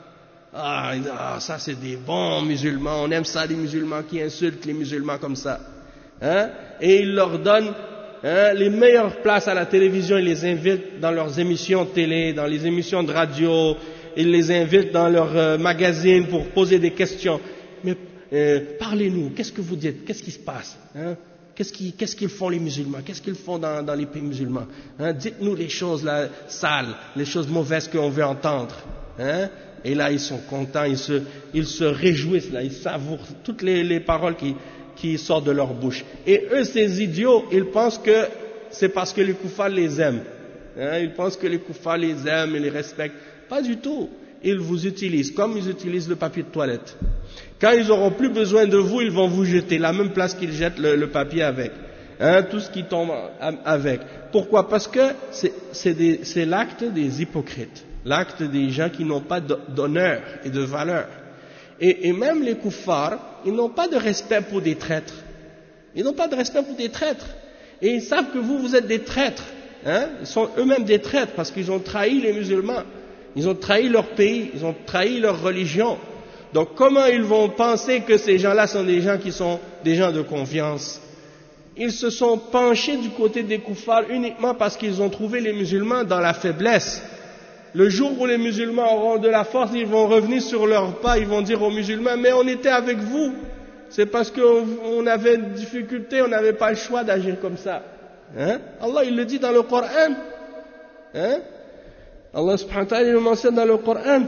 Ah, ah, ça c'est des bons musulmans, on aime ça, les musulmans qui insultent les musulmans comme ça. Hein? Et ils leur donnent hein, les meilleures places à la télévision, ils les invitent dans leurs émissions de télé, dans les émissions de radio, ils les invitent dans leurs euh, magazines pour poser des questions. Mais Euh, parlez-nous, qu'est-ce que vous dites, qu'est-ce qui se passe hein? Qu'est-ce qu'ils qu'est-ce qu'ils font les musulmans, qu'est-ce qu'ils font dans, dans les pays musulmans hein? Dites-nous les choses là, sales, les choses mauvaises qu'on veut entendre hein? Et là ils sont contents, ils se, ils se réjouissent, là, ils savourent toutes les, les paroles qui, qui sortent de leur bouche. Et eux, ces idiots, ils pensent que c'est parce que les kuffars les aiment hein? Ils pensent que les kuffars les aiment et les respectent. Pas du tout. Ils vous utilisent comme ils utilisent le papier de toilette. Quand ils n'auront plus besoin de vous, ils vont vous jeter la même place qu'ils jettent le, le papier avec, hein, tout ce qui tombe avec. Pourquoi? Parce que c'est, c'est, des, c'est l'acte des hypocrites, l'acte des gens qui n'ont pas d'honneur et de valeur. Et, et même les kuffars, ils n'ont pas de respect pour des traîtres. Ils n'ont pas de respect pour des traîtres. Et ils savent que vous, vous êtes des traîtres. Hein, ils sont eux-mêmes des traîtres parce qu'ils ont trahi les musulmans. Ils ont trahi leur pays, ils ont trahi leur religion. Donc comment ils vont penser que ces gens-là sont des gens qui sont des gens de confiance? Ils se sont penchés du côté des kuffars uniquement parce qu'ils ont trouvé les musulmans dans la faiblesse. Le jour où les musulmans auront de la force, ils vont revenir sur leurs pas, ils vont dire aux musulmans, mais on était avec vous. C'est parce qu'on avait une difficulté, on n'avait pas le choix d'agir comme ça. Hein? Allah, il le dit dans le Coran. Hein? Allah subhanahu wa ta'ala, il le mentionne dans le Coran.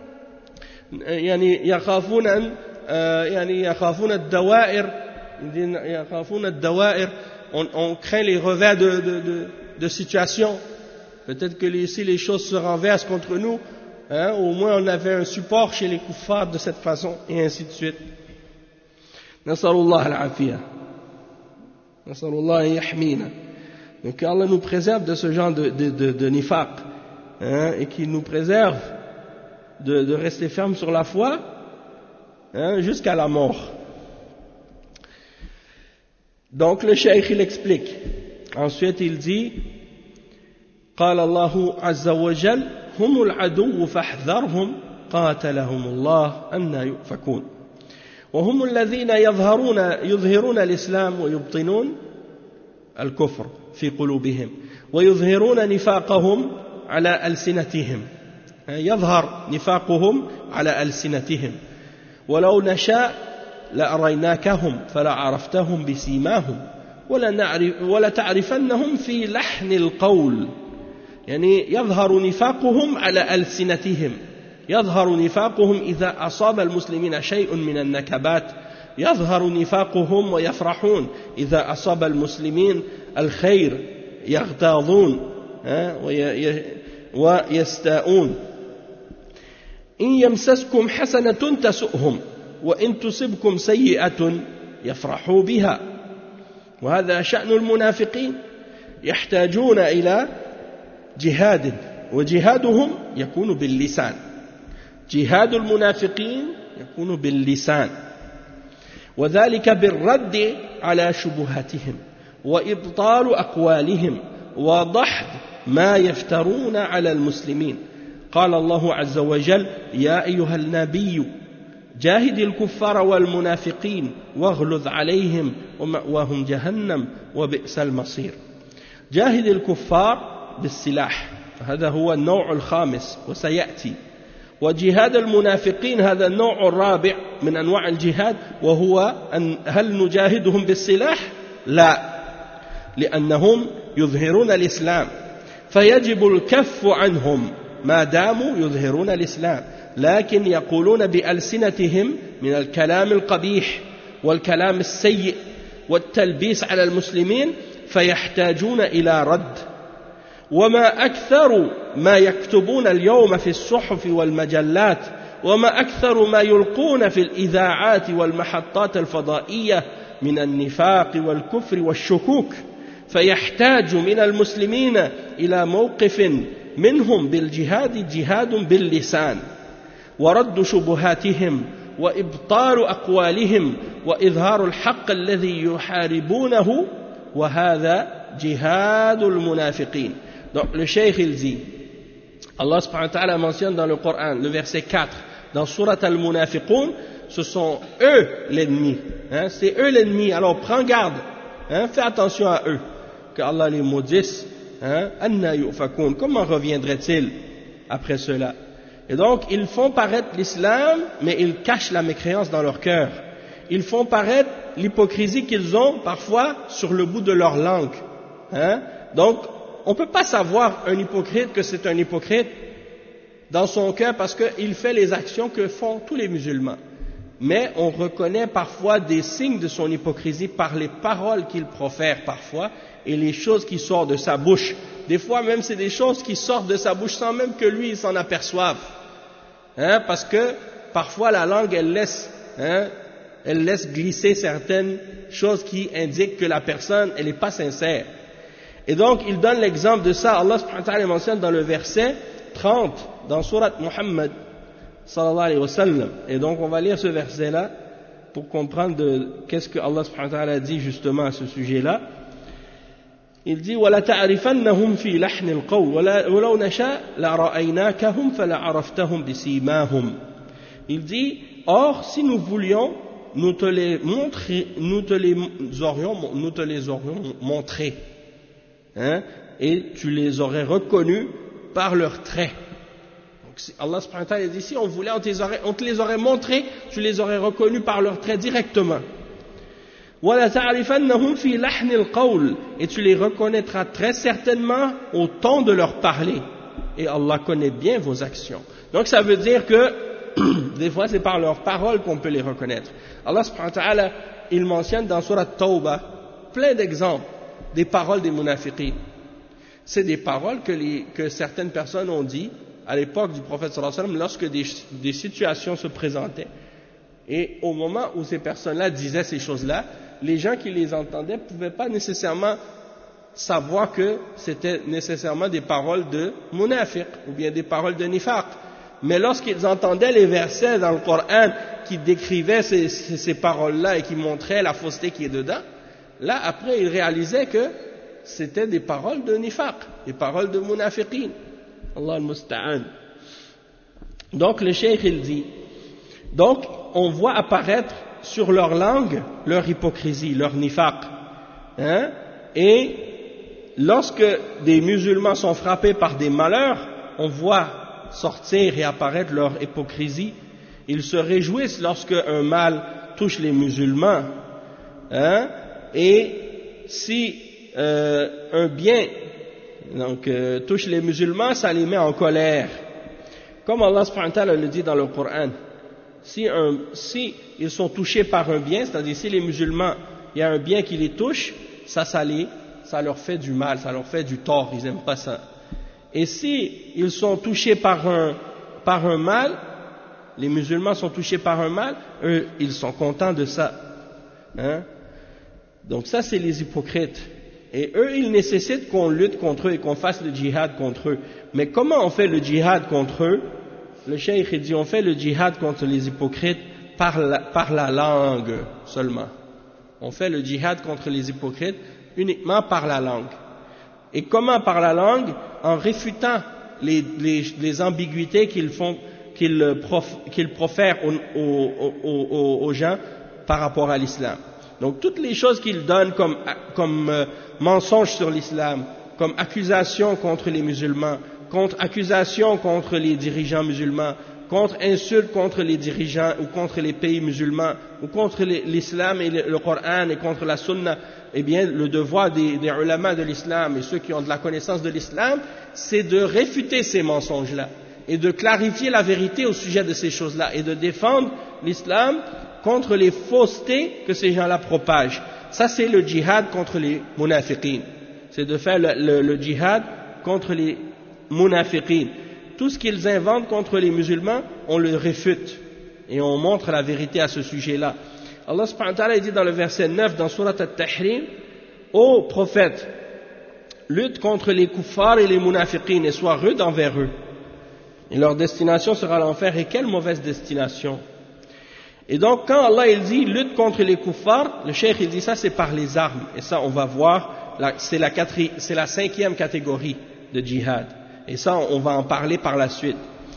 يعني يخافون أن يعني يخافون الدوائر يخافون الدوائر on, on craint les revers de, de, de, de situation. Peut-être que les, si les choses se renversent contre nous, hein, au moins on avait un support chez les kuffars de cette façon, et ainsi de suite. نسأل الله العافية نسأل الله أن يحمينا. Donc qu'Allah nous préserve de ce genre de, de, de, de nifaq, hein, et qu'il nous préserve de, de rester ferme sur la foi, hein, jusqu'à la mort. Donc le cheikh il explique. Ensuite il dit قال الله عز وجل هم العدو فاحذرهم قاتلهم الله أن يؤفكون وهم الذين يظهرون يظهرون الإسلام ويبطنون الكفر في قلوبهم ويظهرون نفاقهم على ألسنتهم يظهر نفاقهم على ألسنتهم ولو نشاء لأريناكهم فلعرفتهم بسيماهم ولتعرفنهم في لحن القول يعني يظهر نفاقهم على ألسنتهم يظهر نفاقهم إذا أصاب المسلمين شيء من النكبات يظهر نفاقهم ويفرحون إذا أصاب المسلمين الخير يغتاظون ويستاءون إن يمسسكم حسنة تسؤهم وإن تصبكم سيئة يفرحوا بها وهذا شأن المنافقين يحتاجون إلى جهاد وجهادهم يكون باللسان جهاد المنافقين يكون باللسان وذلك بالرد على شبهاتهم وإبطال أقوالهم وضحض ما يفترون على المسلمين قال الله عز وجل يا أيها النبي جاهد الكفار والمنافقين واغلظ عليهم ومأواهم جهنم وبئس المصير جاهد الكفار بالسلاح هذا هو النوع الخامس وسيأتي وجهاد المنافقين هذا النوع الرابع من أنواع الجهاد وهو أن هل نجاهدهم بالسلاح؟ لا لأنهم يظهرون الإسلام فيجب الكف عنهم ما داموا يظهرون الإسلام لكن يقولون بألسنتهم من الكلام القبيح والكلام السيء والتلبيس على المسلمين فيحتاجون إلى رد وما أكثر ما يكتبون اليوم في الصحف والمجلات وما أكثر ما يلقون في الإذاعات والمحطات الفضائية من النفاق والكفر والشكوك فيحتاج من المسلمين إلى موقف منهم بالجهاد جهاد باللسان ورد شبهاتهم وإبطال أقوالهم وإظهار الحق الذي يحاربونه وهذا جهاد المنافقين. Donc le cheikh il dit, Allah subhanahu wa ta'ala mentionne dans le Coran, le verset quatre, dans Surat al-Munafiqun, ce sont eux l'ennemi, hein, c'est eux l'ennemi, alors prends garde, hein, fais attention à eux, que Allah les maudisse, hein, anna yu'fakun, comment reviendrait-il après cela? Et donc ils font paraître l'islam, mais ils cachent la mécréance dans leur cœur, ils font paraître l'hypocrisie qu'ils ont parfois sur le bout de leur langue, hein, donc on ne peut pas savoir un hypocrite que c'est un hypocrite dans son cœur parce qu'il fait les actions que font tous les musulmans. Mais on reconnaît parfois des signes de son hypocrisie par les paroles qu'il profère parfois et les choses qui sortent de sa bouche. Des fois même c'est des choses qui sortent de sa bouche sans même que lui il s'en aperçoive. Hein, parce que parfois la langue elle laisse, hein, elle laisse glisser certaines choses qui indiquent que la personne elle n'est pas sincère. Et donc, il donne l'exemple de ça. Allah subhanahu wa ta'ala mentionne dans le verset trente, dans Surat Muhammad, sallallahu alayhi wa sallam. Et donc, on va lire ce verset-là pour comprendre de, qu'est-ce que Allah subhanahu wa ta'ala dit justement à ce sujet-là. Il dit, وَلَا تَعْرِفَنَّهُمْ فِي لَحْنِ الْقَوْلِ وَلَوْ نَشَاءَ لَرَأَيْنَاكَهُمْ فَلَعَرَفْتَهُمْ بِسِيمَاهُمْ. Il dit, or, si nous voulions, nous te les montrer, nous te les aurions, nous te les aurions montrés. Hein, et tu les aurais reconnus par leurs traits. Donc, Allah subhanahu wa ta'ala dit ici, on voulait, on te, les aurait, on te les aurait montrés, tu les aurais reconnus par leurs traits directement. Et tu les reconnaîtras très certainement au ton de leur parler. Et Allah connaît bien vos actions. Donc ça veut dire que des fois c'est par leurs paroles qu'on peut les reconnaître. Allah subhanahu wa ta'ala, il mentionne dans Surat Tawbah plein d'exemples des paroles des munafiqin. C'est des paroles que, les, que certaines personnes ont dit à l'époque du prophète sallallahu alayhi wa sallam lorsque des, des situations se présentaient. Et au moment où ces personnes-là disaient ces choses-là, les gens qui les entendaient ne pouvaient pas nécessairement savoir que c'était nécessairement des paroles de munafiq ou bien des paroles de nifaq. Mais lorsqu'ils entendaient les versets dans le Coran qui décrivaient ces, ces, ces paroles-là et qui montraient la fausseté qui est dedans, là après ils réalisaient que c'était des paroles de nifaq, des paroles de munafiqin. Allah al-musta'an. Donc le cheikh il dit, donc on voit apparaître sur leur langue leur hypocrisie, leur nifaq. Hein? Et lorsque des musulmans sont frappés par des malheurs, on voit sortir et apparaître leur hypocrisie. Ils se réjouissent lorsque un mal touche les musulmans. Hein? Et si euh, un bien donc, euh, touche les musulmans, ça les met en colère. Comme Allah subhanahu wa ta'ala le dit dans le Coran, si, un, si ils sont touchés par un bien, c'est-à-dire si les musulmans, il y a un bien qui les touche, ça, ça, les, ça leur fait du mal, ça leur fait du tort, ils n'aiment pas ça. Et si ils sont touchés par un, par un mal, les musulmans sont touchés par un mal, eux, ils sont contents de ça. Hein? Donc ça, c'est les hypocrites. Et eux, ils nécessitent qu'on lutte contre eux et qu'on fasse le djihad contre eux. Mais comment on fait le djihad contre eux? Le cheikh dit, on fait le djihad contre les hypocrites par la, par la langue seulement. On fait le djihad contre les hypocrites uniquement par la langue. Et comment par la langue? En réfutant les, les, les ambiguïtés qu'ils font, qu'ils, prof, qu'ils profèrent aux, aux, aux, aux gens par rapport à l'islam. Donc toutes les choses qu'ils donnent comme, comme euh, mensonges sur l'islam, comme accusations contre les musulmans, contre accusations contre les dirigeants musulmans, contre insultes contre les dirigeants ou contre les pays musulmans, ou contre les, l'islam et le, le Coran et contre la sunna, eh bien le devoir des, des ulama de l'islam et ceux qui ont de la connaissance de l'islam, c'est de réfuter ces mensonges-là et de clarifier la vérité au sujet de ces choses-là et de défendre l'islam contre les faussetés que ces gens-là propagent. Ça c'est le djihad contre les munafiqin. C'est de faire le, le, le djihad contre les munafiqin. Tout ce qu'ils inventent contre les musulmans, on le réfute et on montre la vérité à ce sujet-là. Allah subhanahu wa ta'ala dit dans le verset neuf dans Surat At-Tahrim, ô prophète, lutte contre les kuffars et les munafiqin et sois rude envers eux. Et leur destination sera l'enfer. Et quelle mauvaise destination! Et donc quand Allah il dit lutte contre les kuffars, le cheikh il dit ça c'est par les armes. Et ça on va voir, c'est la, c'est la cinquième catégorie de djihad. Et ça on va en parler par la suite.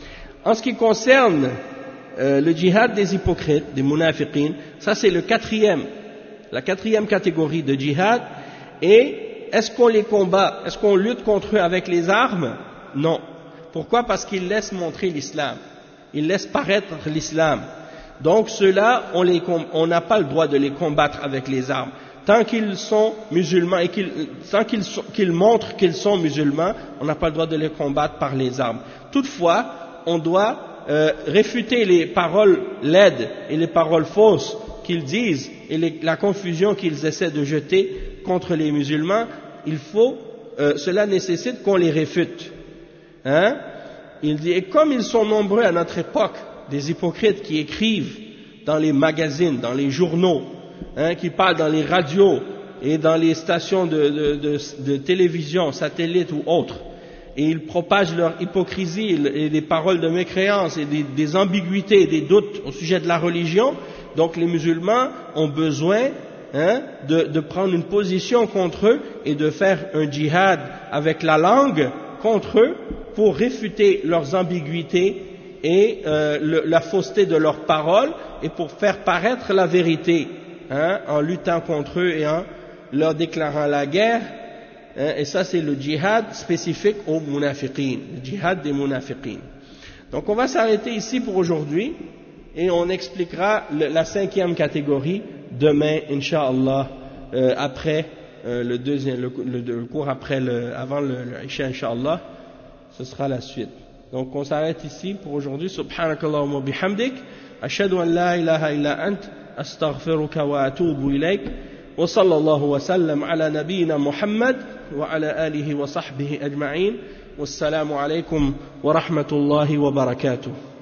En ce qui concerne euh, le djihad des hypocrites, des munafiqin, ça c'est le quatrième, la quatrième catégorie de djihad. Et est-ce qu'on les combat, est-ce qu'on lutte contre eux avec les armes? Non. Pourquoi? Parce qu'ils laissent montrer l'islam, ils laissent paraître l'islam. Donc ceux-là, on n'a pas le droit de les combattre avec les armes. Tant qu'ils sont musulmans et qu'ils, tant qu'ils, qu'ils montrent qu'ils sont musulmans, on n'a pas le droit de les combattre par les armes. Toutefois, on doit euh, réfuter les paroles laides et les paroles fausses qu'ils disent et les, la confusion qu'ils essaient de jeter contre les musulmans. Il faut, euh, cela nécessite qu'on les réfute. Hein? Il dit, et comme ils sont nombreux à notre époque, des hypocrites qui écrivent dans les magazines, dans les journaux, hein, qui parlent dans les radios et dans les stations de, de, de, de télévision, satellites ou autres, et ils propagent leur hypocrisie et des paroles de mécréance et des, des ambiguïtés et des doutes au sujet de la religion. Donc les musulmans ont besoin hein, de, de prendre une position contre eux et de faire un djihad avec la langue contre eux pour réfuter leurs ambiguïtés et euh, le, la fausseté de leurs paroles et pour faire paraître la vérité hein, en luttant contre eux et en leur déclarant la guerre hein, et ça c'est le djihad spécifique aux munafiqin, le djihad des munafiqin. Donc on va s'arrêter ici pour aujourd'hui et on expliquera le, la cinquième catégorie demain Inch'Allah euh, après euh, le deuxième le, le, le cours après le, avant le, le Isha Inch'Allah, ce sera la suite. Donc on s'arrête ici pour aujourd'hui. Subhanakallahumma bihamdik, ashhadu an la ilaha illa ant, astaghfiruka wa atubu ilayk, wa sallallahu wa sallam ala nabiyyina Muhammad wa ala alihi wa sahbihi ajma'in. Wassalamu alaykum wa rahmatullahi wa barakatuh.